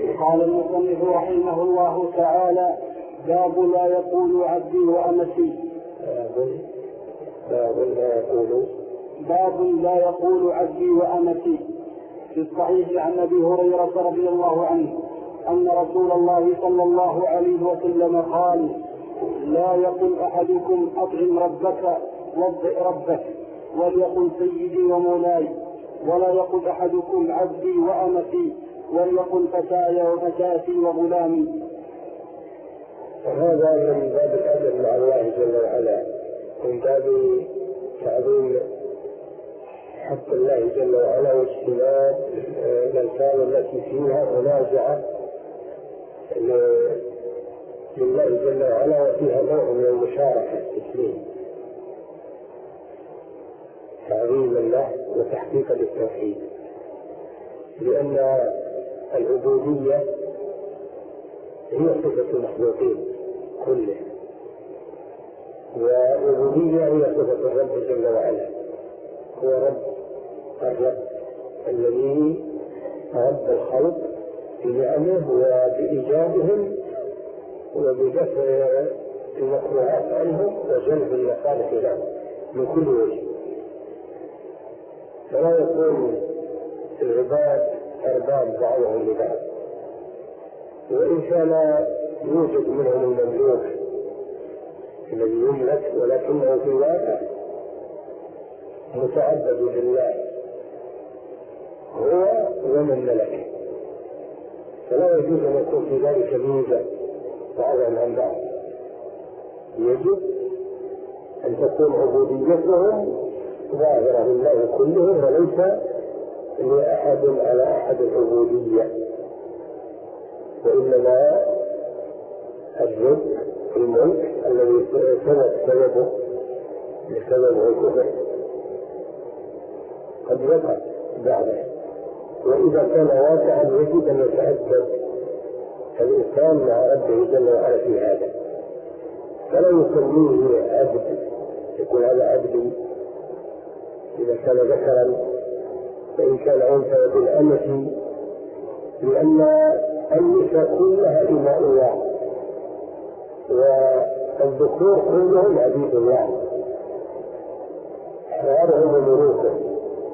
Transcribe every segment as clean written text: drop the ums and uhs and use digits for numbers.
قال المصنف رحمه الله تعالى: باب لا يقول عبدي وأمتي. باب لا يقول عبدي وأمتي. في الصحيح عن أبي هريرة رضي الله عنه أن رسول الله صلى الله عليه وسلم قال: لا يقل أحدكم أطعم ربك وضئ ربك، وليقل سيدي ومولاي، ولا يقل أحدكم عبدي وأمتي، وليقل فتاي وفتاتي وغلامي. هذا من باب الأدب مع الله جل وعلا، من باب تعظيم حق الله جل وعلا واجتناب الألفاظ التي فيها منازعة لله جل وعلا وفيها نوع من المشاركة التسليم، تعظيم الله وتحقيق للتوحيد، لأن العبودية هي صفة المخلوقين كله، والعبودية هي صفة الرب جل وعلا، هو الرب الذي رب الخلق بنعمه وبإيجادهم وبدفع المكروهات عنهم وجلب المصالح لهم من كل وجه. فلا يكون العباد أرباب بعضهم لبعض، وإن كان يوجد منهم المملوك الذي يملك، ولكنه في الواقع متعبد لله هو ومن ملك، فلا يجوز أن يكون في ذلك ميزة بعضهم عن بعض. يجب أن تكون عبوديتهم ظاهرة لله كلهم، وليس لأحد على أحد العبودية، وإنما الرزق الملك الذي سببه الكفر قد وقع بعده، وإذا كان واقعا يجب أن يتأدب الإنسان مع ربه جل وعلا في هذا، فلا يسميه عبد، يقول هذا عبدي إذا كان ذكرا، فإن كان أنثى بالأمة، لأن النساء كلها إماء الله والذكور كلهم عبيد الله، أحرارهم وملوكهم.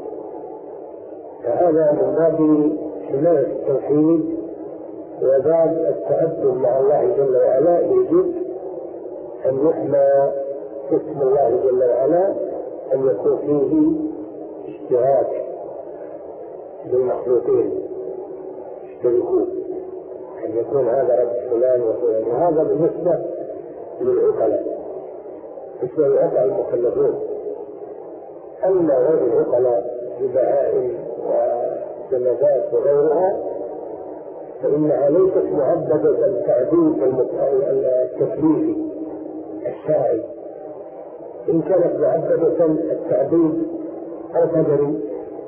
فهذا من باب حماية التوحيد وباب التأدب مع الله جل وعلا، يجب أن يحمى اسم الله جل وعلا، أن يكون فيه اشتراك بالمخلوقين يشتركون، أن يكون هذا رب فلان وفلان. وهذا بالنسبة للعقلاء، بالنسبة للعقلاء المكلفون. أما غير العقلاء البهائم والجمادات وغيرها فإنها ليست معبدة التعبيد التكليفي الشرعي، إن كانت معبدة التعبيد القدري،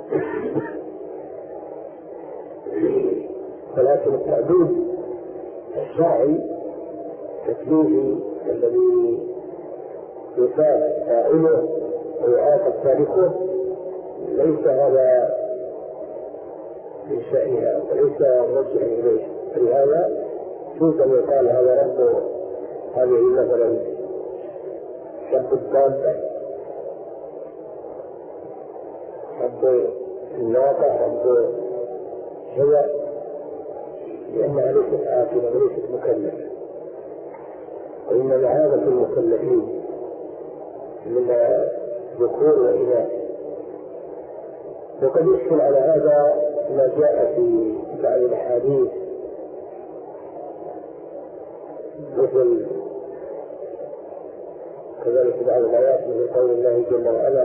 ولكن التعبيد الشرعي التكليفي الذي يثاب فاعله ويعاقب تاركه ليس هذا من شأنها وليس مرجعا إليه. فلهذا يجوز أن يقال هذا رب هذه مثلا رب الدابة، رب الناقة، رب هي، لأنها ليست عاقلة وليست مكلفة، وإنما هذا في المكلفين من ذكور وإناث. وقد يشكل على هذا ما جاء في بعض الأحاديث، مثل كذلك بعض الآيات من قول الله جل وعلا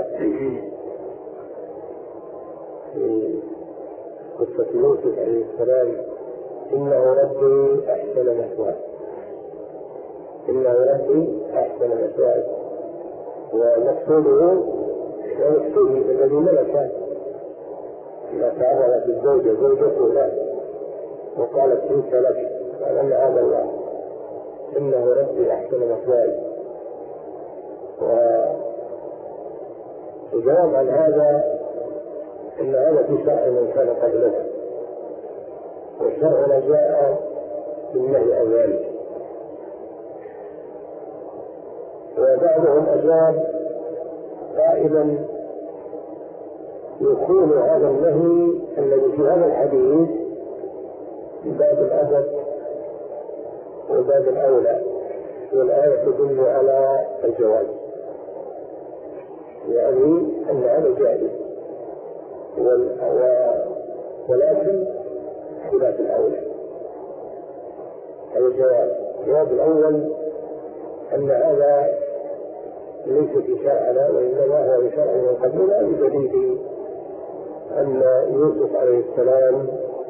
في قصة يوسف عليه السلام: إنه ربي أحسن مثواي، إنه ربي أحسن مثواي. ومقصوده ومقصوده الذي ملك ما تعرضت الزوجة زوجته له وقالت انت لك، قال ان هذا الله، انه ربي احسن مثواي. والجواب عن هذا ان هذا في شرع من كان قبلنا، وشرعنا جاء بالنهي عن ذلك. وبعضهم أجاب قائلا يكون هذا النهي الذي في هذا الحديث من باب الأدب وباب الأولى، والآية تدل على الجواز، يعني أن هذا جائز، ولكن خلاف الأولى. هذا الجواب الأول أن هذا ليس في شرعنا وإنما هو في شرع من قبلنا، بدليل أن يوسف عليه السلام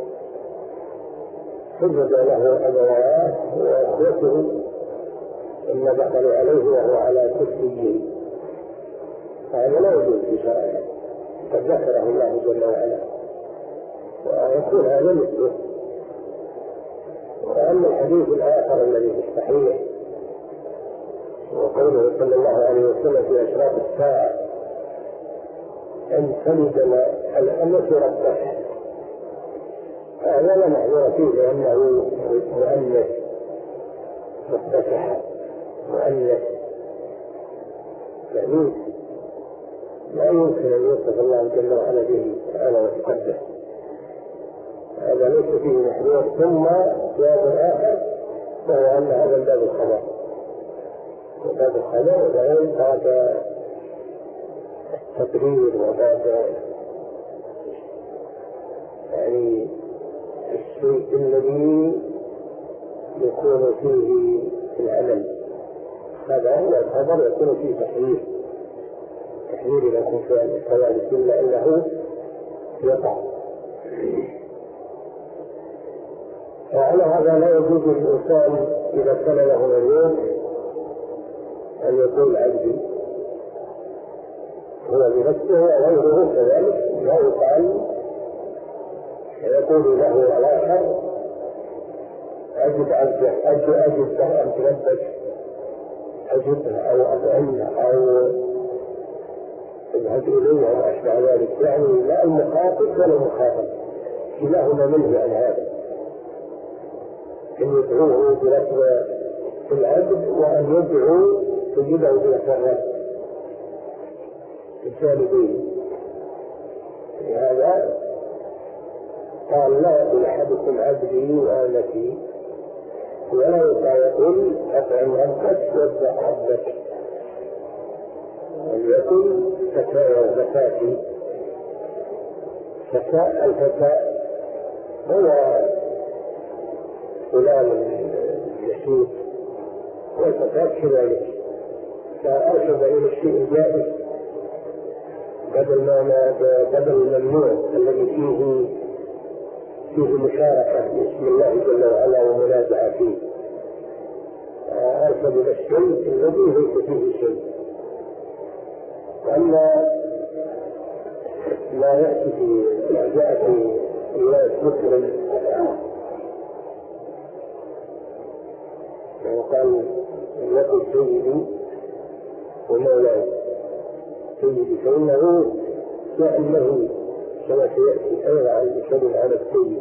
سجد له أبواه وأخوته ثم دخلوا عليه وهو على كرسيه، فهذا لا يجوز في شرعنا، قد ذكره الله جل وعلا، ويكون هذا مثله. وأما الحديث الآخر الذي في الصحيح وقوله صلى الله عليه وسلم في أشراط الساعة أن تلد الأمة ربها، هذا لا معذور فيه لأنه مؤنث مفتتح مؤنث، يعني لا يمكن أن يوصف الله جل وعلا به تعالى وتقدس، هذا ليس فيه محذور. ثم جواب آخر وهو أن هذا الباب الخبر، وباب الخبر غير باب التقرير وباب يعني الشيء الذي يكون فيه العمل، هذا هو الخبر يكون فيه تحرير إذا يكون فيه كذلك إلا أنه يقع. وعلى هذا لا يجوز للإنسان إذا كان له اليوم أن يقول عبدي هو بنفسه وغيره كذلك، لا يقال يقول له الآخر أجد عبده أجد أن تلبس أجده أو أطعمه أو اذهب إليه أو أشبه ذلك، يعني لا المخاطب ولا المخاطب كلاهما منه عن هذا، أن يدعوه بلفظ العبد وأن يدعو تجده بلفظ الرب الجانبين. لهذا قال لا يقول أحدكم عبدي وآمتي، ولا يقول أطعم ربك واتبع ربك، وليقل فتاة وفتاتي. الفتاة هو فلان يسير، والفتاة كذلك، فأرشد إلى الشيء الجائز بدل الممنوع الذي فيه مشاركة باسم الله جل وعلا ومنازعة فيه، أرشد إلى الشيء الذي ليس فيه شيء. وأما ما يأتي في جاء في رواية مسلم وقال يقول سيدي ومولاي، سيدي فإنه كأنه كما سيأتي أيضا عن الكلمة على السيد.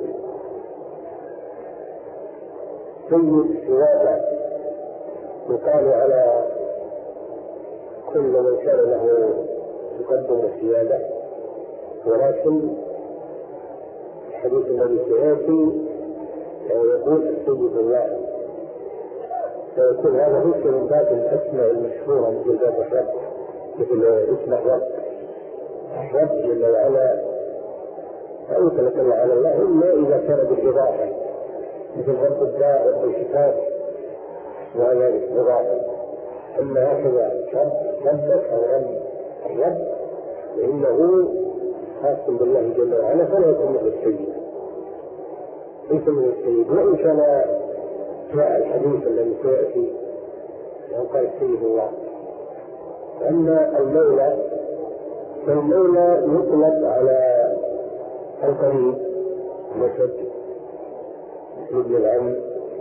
سيد سواء يقال على كل من كان له تقدم السيادة، ولكن الحديث الذي سيأتي يقول السيد الله، فيكون هذا ليس من باب الأسماء المشهورة مثل باب الرب، مثل اسم الرب جل وعلا، لا يطلق على الله إلا إذا كان بالإضافة، مثل رب الداء رب الشفاء وهذا الإضافة. أما هكذا ربك أو الرب فإنه خاص بالله جل وعلا، فلا يكون من السيد، ليس من السيد. وإن كان جاء الحديث الذي سيأتي قال السيد الله. أما المولى فالمولى يطلق على القريب نسب ابن العم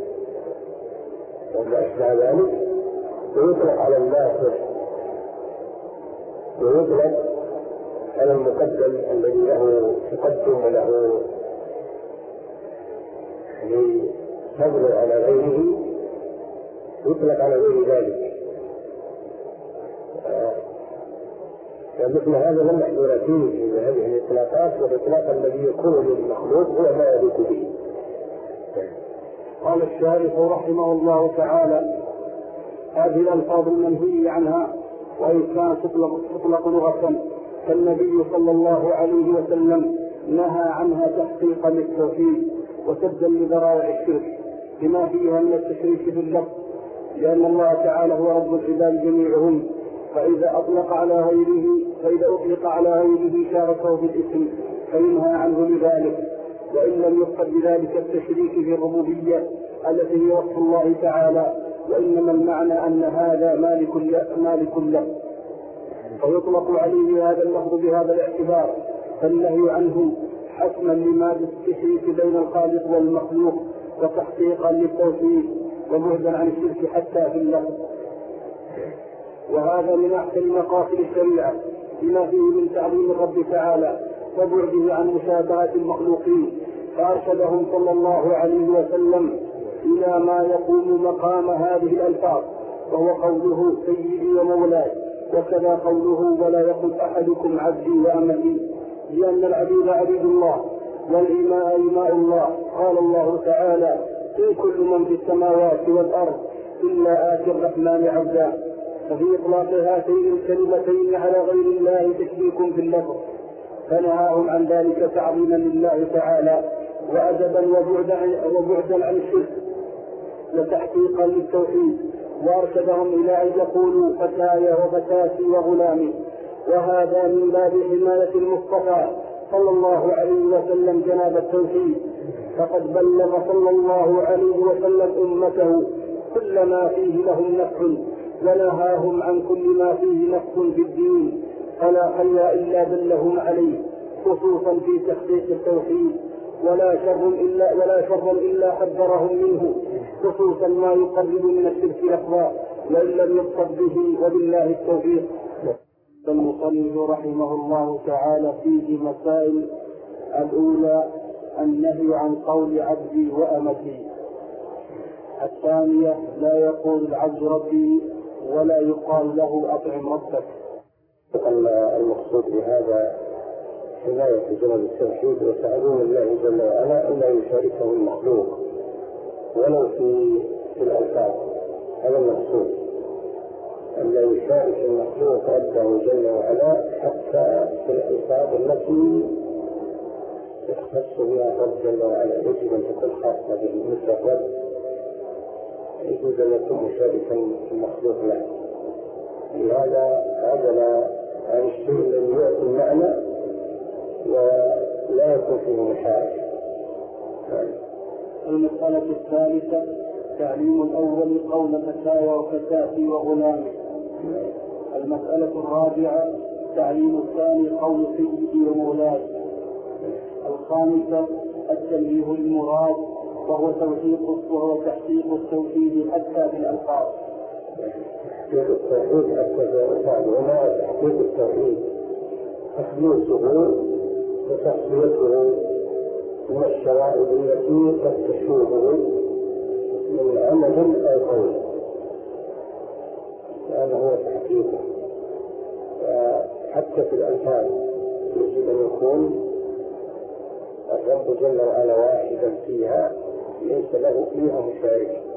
وما أشبه ذلك، ويطلق على الناصر، ويطلق على المقدم الذي له تقدم وله يعني فضل على غيره يطلق على غير ذلك. فمثل هذا لم يحضر فيه هذه الإطلاقات، والإطلاق الذي يكون للمخلوق هو ما يليق به. قال الشارح رحمه الله تعالى: هذه الألفاظ المنهي عنها وإن كانت تطلق لغة، فالنبي صلى الله عليه وسلم نهى عنها تحقيقا للتوحيد وسدا لذرائع الشرك بما فيها من التشريك في اللفظ، لأن الله تعالى هو رب العباد جميعهم، فإذا أطلق على غيره شاركه في الاسم فينهى عنه لذلك، وإن لم يقصد بذلك التشريك في الربوبية التي هي وصف الله تعالى، وإنما المعنى أن هذا مالك له، فيطلق عليه هذا اللفظ بهذا الاعتبار، فالنهي عنه حسما لمادة التشريك بين الخالق والمخلوق وتحقيقا للتوحيد وبعدا عن الشرك حتى في اللفظ. وهذا من أحسن مقاصد الشريعة بما فيه من تعظيم الرب تعالى وبعده عن مشابهة المخلوقين، فأرشدهم صلى الله عليه وسلم إلى ما يقوم مقام هذه الألفاظ، وهو قوله سيدي ومولاي، وكذا قوله ولا يقل أحدكم عبدي وأمتي، لأن العبيد عبيد الله والإماء إماء الله. قال الله تعالى: إن كل من في السماوات والأرض إلا آتي الرحمن عبدا. ففي إطلاق هاتين الكلمتين على غير الله تشريك في اللفظ، فنهاهم عن ذلك تعظيما لله تعالى وأدبا وبعدا عن الشرك وتحقيقا للتوحيد، وأرشدهم إلى أن يقولوا فتاي وفتاتي وغلامي، وهذا من باب حماية المصطفى صلى الله عليه وسلم جناب التوحيد، فقد بلغ صلى الله عليه وسلم أمته كل ما فيه لهم نفع، ونهاهم عن كل ما فيه نفع في الدين، فلا خير إلا دلهم عليه، خصوصا في تحقيق التوحيد، ولا شر إلا حذرهم منه، خصوصا ما يقرب من الشرك لفظا وإن لم يقصد به، وبالله التوفيق. المصنف رحمه الله تعالى فيه مسائل: الأولى النهي عن قول عبدي وأمتي. الثانية لا يقول العبد ربي ولا يقال له أطعم ربك. المقصود بهذا حماية جنب التوحيد وتعظيم الله جل وعلا أن لا يشاركه المخلوق ولو في الألفاظ. هذا المقصود، أن لا يشارك المخلوق ربه جل وعلا حتى في الألفاظ التي يختص بها الرب جل وعلا، يجب أن تكون خاصة به مثل الرب، يجوز أن يكون مشاركا المخلوق له. لهذا عدل عن الشيء الذي يعطي المعنى ولا يكون فيه مشاركة. المسألة الثالثة تعليم الأول قول فتاي وفتاتي وغلامي. المسألة الرابعة تعليم الثاني قول سيدي ومولاي. الخامسة التنبيه المراد وهو تحقيق التوحيد حتى في الألفاظ. تحقيق التوحيد حتى في الألفاظ، وما تحقيق التوحيد تخليصه وتصفيته من الشرائع التي قد تشوبه من عمل أو قول، هذا هو تحقيقه. حتى في الألفاظ يجب أن يكون الرب جل وعلا واحدا فيها، ليس له فيها مشارك.